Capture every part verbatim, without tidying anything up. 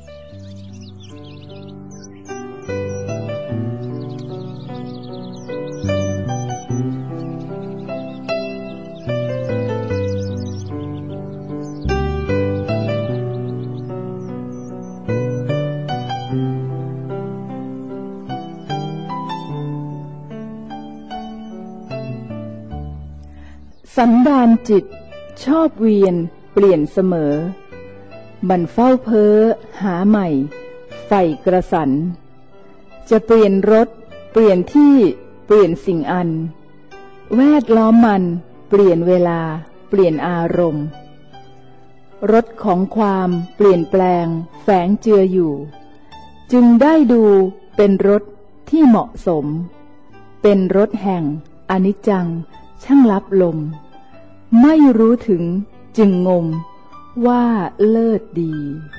สันดานจิตชอบเวียนเปลี่ยนเสมอมันเฝ้าเพ้อหาใหม่ใฝ่กระสันจะเปลี่ยนรถเปลี่ยนที่เปลี่ยนสิ่งอันแวดล้อมมันเปลี่ยนเวลาเปลี่ยนอารมณ์รถของความเปลี่ยนแปลงแฝงเจืออยู่จึงได้ดูเป็นรถที่เหมาะสมเป็นรถแห่งอนิจจังช่างลับลมไม่รู้ถึงจึงงมว่าเลิศดี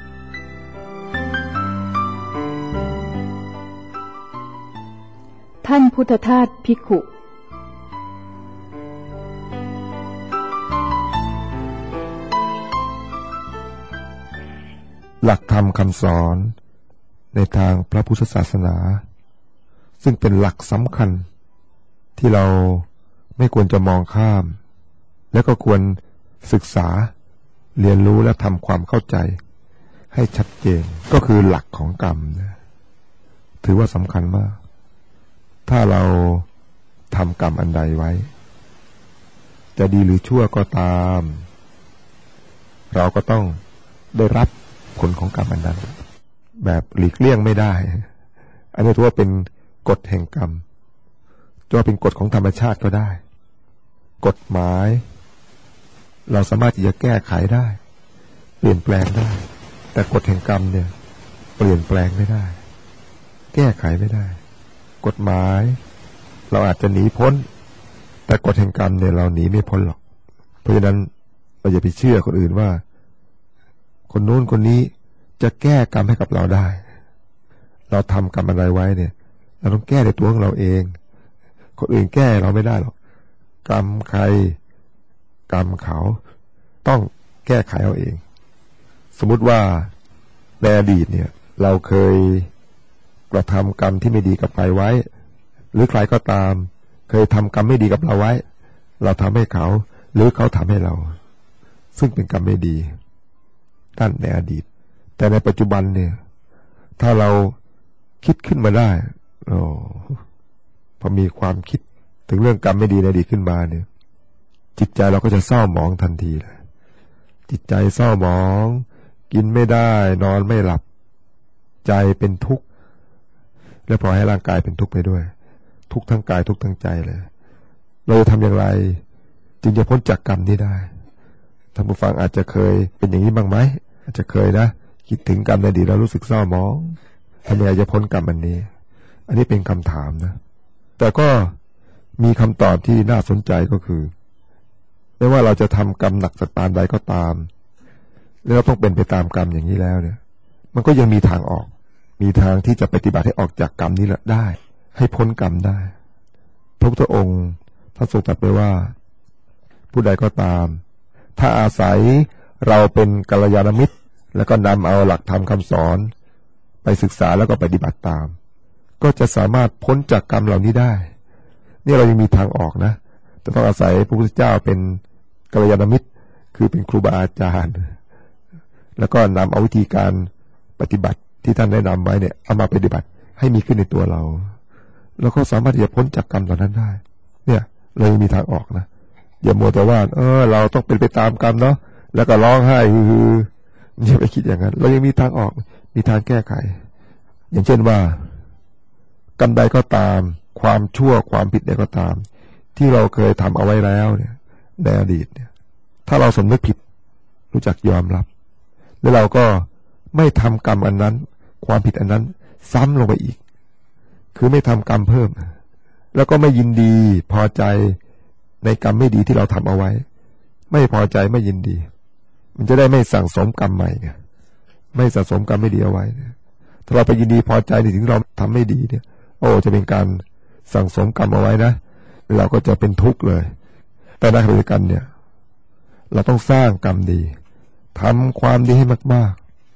ท่านพุทธทาสภิกขุหลักธรรมคำสอนในทางพระพุทธศาสนาซึ่งเป็นหลักสำคัญที่เราไม่ควรจะมองข้ามและก็ควรศึกษาเรียนรู้และทำความเข้าใจให้ชัดเจนก็คือหลักของกรรมนะถือว่าสำคัญมากถ้าเราทำกรรมอันใดไว้จะดีหรือชั่วก็ตามเราก็ต้องได้รับผลของกรรมอันนั้นแบบหลีกเลี่ยงไม่ได้อันนี้ถือว่าเป็นกฎแห่งกรรมจะว่าเป็นกฎของธรรมชาติก็ได้กฎหมายเราสามารถที่จะแก้ไขได้เปลี่ยนแปลงได้แต่กฎแห่งกรรมเนี่ยเปลี่ยนแปลงไม่ได้แก้ไขไม่ได้กฎหมายเราอาจจะหนีพ้นแต่กฎแห่งกรรมเนี่ยเราหนีไม่พ้นหรอกเพราะฉะนั้นเราอย่าไปเชื่อคนอื่นว่าคนนู้นคนนี้จะแก้กรรมให้กับเราได้เราทำกรรมอะไรไว้เนี่ยเราต้องแก้ในตัวของเราเองคนอื่นแก้เราไม่ได้หรอกกรรมใครกรรมเขาต้องแก้ไขเอาเองสมมุติว่าในอดีตเนี่ยเราเคยกระทำกรรมที่ไม่ดีกับใครไว้หรือใครก็ตามเคยทำกรรมไม่ดีกับเราไว้เราทำให้เขาหรือเขาทำให้เราซึ่งเป็นกรรมไม่ดีนั่นในอดีตแต่ในปัจจุบันเนี่ยถ้าเราคิดขึ้นมาได้โอ้พอมีความคิดถึงเรื่องกรรมไม่ดีในอดีตขึ้นมาเนี่ยจิตใจเราก็จะเศร้าหมองทันทีเลยจิตใจเศร้าหมองกินไม่ได้นอนไม่หลับใจเป็นทุกข์และพอให้ร่างกายเป็นทุกข์ไปด้วยทุกข์ทั้งกายทุกข์ทั้งใจเลยเราจะทำอย่างไรจึงจะพ้นจากกรรมนี้ได้ท่านผู้ฟังอาจจะเคยเป็นอย่างนี้บ้างไหมอาจจะเคยนะคิดถึงกรรมในอดีตแล้วรู้สึกเศร้าหมองทำยังไงจะพ้นกรรมอันนี้อันนี้เป็นคำถามนะแต่ก็มีคำตอบที่น่าสนใจก็คือไม่ว่าเราจะทำกรรมหนักสักปานใดก็ตามแล้วเราต้องเป็นไปตามกรรมอย่างนี้แล้วเนี่ยมันก็ยังมีทางออกมีทางที่จะปฏิบัติให้ออกจากกรรมนี้ละได้ให้พ้นกรรมได้พระพุทธองค์ท่านทรงตรัสไว้ว่าผู้ใดก็ตามถ้าอาศัยเราเป็นกัลยาณมิตรแล้วก็นำเอาหลักธรรมคำสอนไปศึกษาแล้วก็ปฏิบัติตามก็จะสามารถพ้นจากกรรมเหล่านี้ได้นี่เรายังมีทางออกนะแต่ต้องอาศัยพระพุทธเจ้าเป็นกัลยาณมิตรคือเป็นครูบาอาจารย์แล้วก็นำเอาวิธีการปฏิบัติที่ท่านแนะนำไว้เนี่ยเอามาปฏิบัติให้มีขึ้นในตัวเราแล้วก็สามารถที่จะพ้นจากกรรมเหล่านั้นได้เนี่ยเรายังมีทางออกนะอย่ามัวแต่ว่าเออเราต้องเป็นไปตามกรรมเนาะแล้วก็ร้องไห้ฮืออย่าไปคิดอย่างนั้นเรายังมีทางออกมีทางแก้ไขอย่างเช่นว่ากรรมใดก็ตามความชั่วความผิดใดก็ตามที่เราเคยทำเอาไว้แล้วเนี่ยในอดีตเนี่ยถ้าเราสำนึกผิดรู้จักยอมรับแล้วเราก็ไม่ทำกรรมอันนั้นความผิดอันนั้นซ้ำลงไปอีกคือไม่ทำกรรมเพิ่มแล้วก็ไม่ยินดีพอใจในกรรมไม่ดีที่เราทำเอาไว้ไม่พอใจไม่ยินดีมันจะได้ไม่สั่งสมกรรมใหม่ไงไม่สะสมกรรมไม่ดีเอาไว้ถ้าเราไปยินดีพอใจในสิ่งที่เราทำไม่ดีเนี่ยโอ้จะเป็นการสั่งสมกรรมเอาไว้นะเราก็จะเป็นทุกข์เลยแต่ในขณะเดียวกันเนี่ยเราต้องสร้างกรรมดีทำความดีให้มากๆ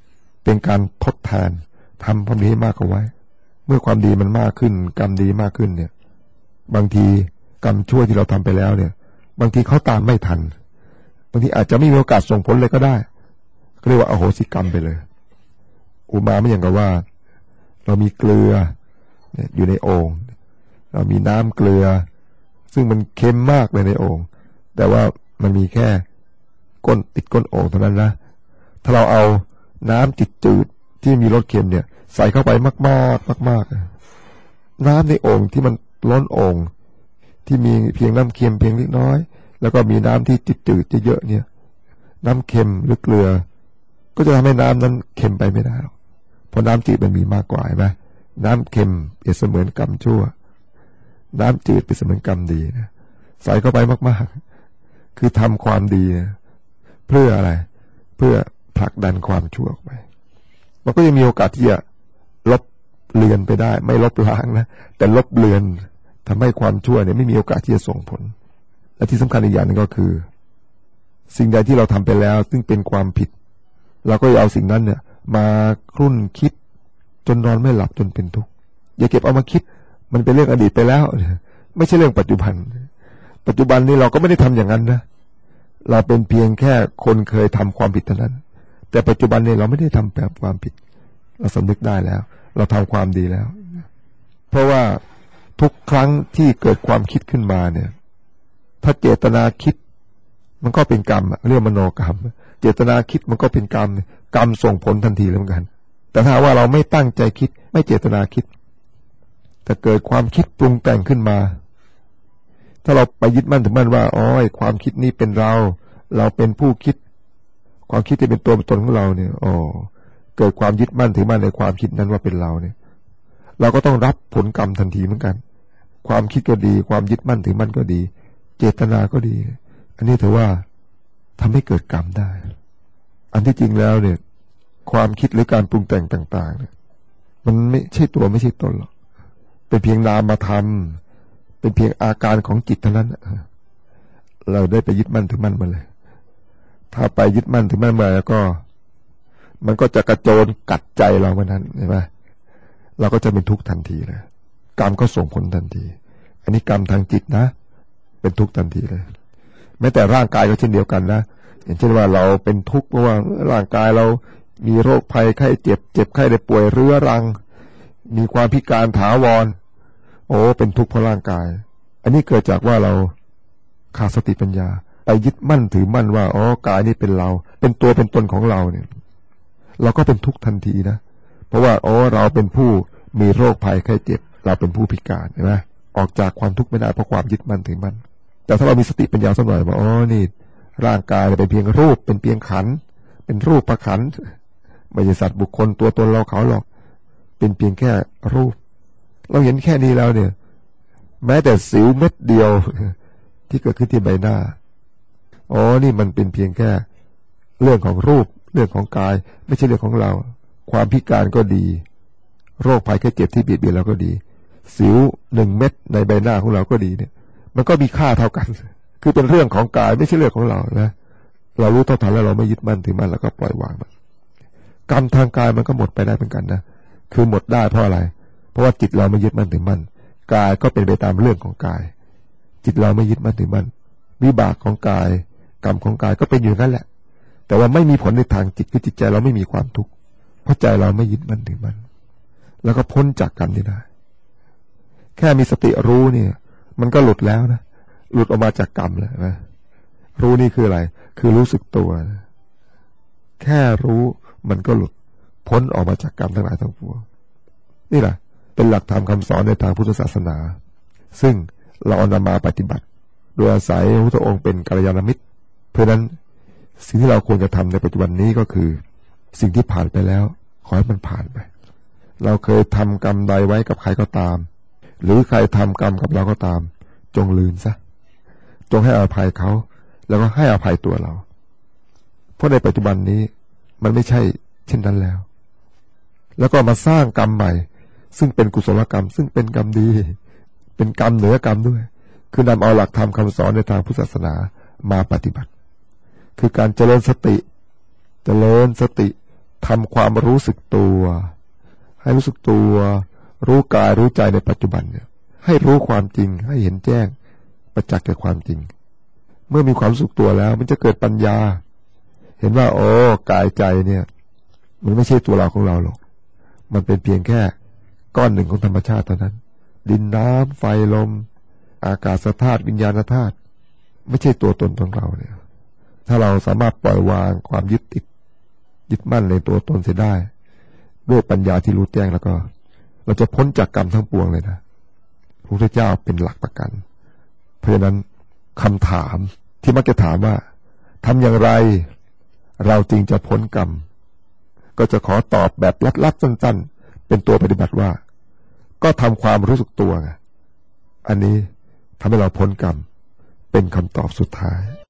เป็นการทดแทนทำความดีให้มากเอาไว้เมื่อความดีมันมากขึ้นกรรมดีมากขึ้นเนี่ยบางทีกรรมชั่วที่เราทำไปแล้วเนี่ยบางทีเขาตามไม่ทันบางทีอาจจะไม่มีโอกาสส่งผลเลยก็ได้ก็เรียกว่าอโหสิกรรมไปเลยอุมาไม่อย่างกับว่าเรามีเกลืออยู่ในโอ่งเรามีน้ำเกลือซึ่งมันเค็มมากเลยในโอ่งแต่ว่ามันมีแค่ก้นติดก้นโอ่งเท่านั้นนะถ้าเราเอาน้ำจืดๆที่มีรสเค็มเนี่ยใส่เข้าไปมากๆมากๆน้ำในโอ่งที่มันล้นโอ่งที่มีเพียงน้ำเค็มเพียงเล็กน้อยแล้วก็มีน้ำที่จืดๆเยอะๆเนี่ยน้ำเค็มหรือเกลือก็จะทำให้น้ำนั้นเค็มไปไม่ได้เพราะน้ำจืดมันมีมากกว่าใช่ไหมน้ำเค็มเปรียบเสมือนกรรมชั่วน้ำจืดเปรียบเสมือนกรรมดีนะใส่เข้าไปมากๆคือทำความดีนะเพื่ออะไรเพื่อผลักดันความชั่วออกไปมันก็ยังมีโอกาสที่จะลบเลือนไปได้ไม่ลบล้างนะแต่ลบเลือนทำให้ความชั่วเนี่ยไม่มีโอกาสที่จะส่งผลและที่สำคัญอีกอย่างนึงก็คือสิ่งใดที่เราทำไปแล้วซึ่งเป็นความผิดเราก็อย่าเอาสิ่งนั้นเนี่ยมาครุ่นคิดจนนอนไม่หลับจนเป็นทุกข์อย่าเก็บเอามาคิดมันเป็นเรื่องอดีตไปแล้วไม่ใช่เรื่องปัจจุบันปัจจุบันนี้เราก็ไม่ได้ทำอย่างนั้นนะเราเป็นเพียงแค่คนเคยทำความผิดเท่านั้นแต่ปัจจุบันนี้เราไม่ได้ทำแบบความผิดเราสำนึกได้แล้วเราทำความดีแล้วเพราะว่าทุกครั้งที่เกิดความคิดขึ้นมาเนี่ยถ้าเจตนาคิดมันก็เป็นกรรมเรียกมโนกรรมเจตนาคิดมันก็เป็นกรรมกรรมส่งผลทันทีเลยเหมือนกันแต่ถ้าว่าเราไม่ตั้งใจคิดไม่เจตนาคิดแต่เกิดความคิดปรุงแต่งขึ้นมาถ้าเราไปยึดมั่นถือมั่นว่าอ๋อความคิดนี้เป็นเราเราเป็นผู้คิดความคิดที่เป็นตัวเป็นตนของเราเนี่ยอ๋อเกิดความยึดมั่นถือมั่นในความคิดนั้นว่าเป็นเราเนี่ยเราก็ต้องรับผลกรรมทันทีเหมือนกันความคิดก็ดีความยึดมั่นถือมั่นก็ดีเจตนาก็ดีอันนี้ถือว่าทำให้เกิดกรรมได้อันที่จริงแล้วเนี่ยความคิดหรือการปรุงแต่งต่างๆเนี่ยมันไม่ใช่ตัวไม่ใช่ตนหรอกเป็นเพียงนามธรรมเป็นเพียงอาการของจิตเท่านั้นเราได้ไปยึดมั่นถือมั่นมาเลยถ้าไปยึดมั่นถือมั่นมาแล้วก็มันก็จะกระโจนกัดใจเราเหมือนนั้นใช่ไหมเราก็จะเป็นทุกข์ทันทีเลยกรรมก็ส่งผลทันทีอันนี้กรรมทางจิตนะเป็นทุกข์ทันทีเลยแม้แต่ร่างกายก็เช่นเดียวกันนะอย่างเช่นว่าเราเป็นทุกข์เพราะว่าร่างกายเรามีโรคภัยไข้เจ็บเจ็บไข้ได้ป่วยเรื้อรังมีความพิการถาวรโอ้เป็นทุกข์เพราะร่างกายอันนี้เกิดจากว่าเราขาดสติปัญญาไปยึดมั่นถือมั่นว่าอ๋อกายนี้เป็นเราเป็นตัวเป็นตนของเราเนี่ยเราก็เป็นทุกข์ทันทีนะเพราะว่าอ๋อเราเป็นผู้มีโรคภัยไข้เจ็บเราเป็นผู้พิการใช่ไหมออกจากความทุกข์ไม่ได้เพราะความยึดมั่นถือมั่นแต่ถ้าเรามีสติปัญญาสักหน่อยว่าอ๋อนี่ร่างกายเป็นเพียงรูปเป็นเพียงขันธ์เป็นรูปประขันธ์ไม่ใช่สัตว์บุคคลตัวตนเราเขาหรอกเป็นเพียงแค่รูปเราเห็นแค่นี้แล้วเนี่ยแม้แต่สิวเม็ดเดียวที่เกิดขึ้นที่ใบหน้าอ๋อนี่มันเป็นเพียงแค่เรื่องของรูปเรื่องของกายไม่ใช่เรื่องของเราความพิการก็ดีโรคภัยแค่เจ็บที่เบียดเบียนเราก็ดีสิวหนึ่งเม็ดในใบหน้าของเราก็ดีเนี่ยมันก็มีค่าเท่ากันคือเป็นเรื่องของกายไม่ใช่เรื่องของเรานะเรารู้เท่าทันแล้วเราไม่ยึดมั่นถือมั่นแล้วก็ปล่อยวางมันกรรมทางกายมันก็หมดไปได้เหมือนกันนะคือหมดได้เพราะอะไรเพราะว่าจิตเราไม่ยึดมั่นถือมั่นกายก็เป็นไปตามเรื่องของกายจิตเราไม่ยึดมั่นถือมั่นวิบากของกายกรรมของกายก็เป็นอยู่นั่นแหละแต่ว่าไม่มีผลในทางจิตคือจิตใจเราไม่มีความทุกข์เพราะใจเราไม่ยึดมั่นถือมั่นแล้วก็พ้นจากกรรมนี้ได้แค่มีสติรู้เนี่ยมันก็หลุดแล้วนะหลุดออกมาจากกรรมเลยนะรู้นี่คืออะไรคือรู้สึกตัวนะแค่รู้มันก็หลุดพ้นออกมาจากกรรมทั้งหลายทั้งปวงนี่แหละเป็นหลักธรรมคำสอนในทางพุทธศาสนาซึ่งเราเอานำมาปฏิบัติโดยอาศัยพระพุทธองค์เป็นกัลยาณมิตรเพราะนั้นสิ่งที่เราควรจะทำในปัจจุบันนี้ก็คือสิ่งที่ผ่านไปแล้วขอให้มันผ่านไปเราเคยทำกรรมใดไว้กับใครก็ตามหรือใครทำกรรมกับเราก็ตามจงลืมซะจงให้อภัยเขาแล้วก็ให้อภัยตัวเราเพราะในปัจจุบันนี้มันไม่ใช่เช่นนั้นแล้วแล้วก็มาสร้างกรรมใหม่ซึ่งเป็นกุศลกรรมซึ่งเป็นกรรมดีเป็นกรรมเหนือกรรมด้วยคือนำเอาหลักธรรมคำสอนในทางพุทธศาสนามาปฏิบัติคือการเจริญสติเจริญสติทำความรู้สึกตัวให้รู้สึกตัวรู้กายรู้ใจในปัจจุบันเนี่ยให้รู้ความจริงให้เห็นแจ้งประจักษ์แก่ความจริงเมื่อมีความรู้สึกตัวแล้วมันจะเกิดปัญญาเห็นว่าโอ้กายใจเนี่ยมันไม่ใช่ตัวเราของเราหรอกมันเป็นเพียงแค่ก้อนหนึ่งของธรรมชาติเท่านั้นดินน้ำไฟลมอากาศธาตุวิญญาณธาตุไม่ใช่ตัวตนของเราเนี่ยถ้าเราสามารถปล่อยวางความยึดติดยึดมั่นในตัวตนเสียได้ด้วยปัญญาที่รู้แจ้งแล้วก็เราจะพ้นจากกรรมทั้งปวงเลยนะพระพุทธเจ้าเป็นหลักประกันเพราะฉะนั้นคำถามที่มักจะถามว่าทำอย่างไรเราจึงจะพ้นกรรมก็จะขอตอบแบบลัดๆสั้นๆเป็นตัวปฏิบัติว่าก็ทำความรู้สึกตัวไงอันนี้ทำให้เราพ้นกรรมเป็นคำตอบสุดท้าย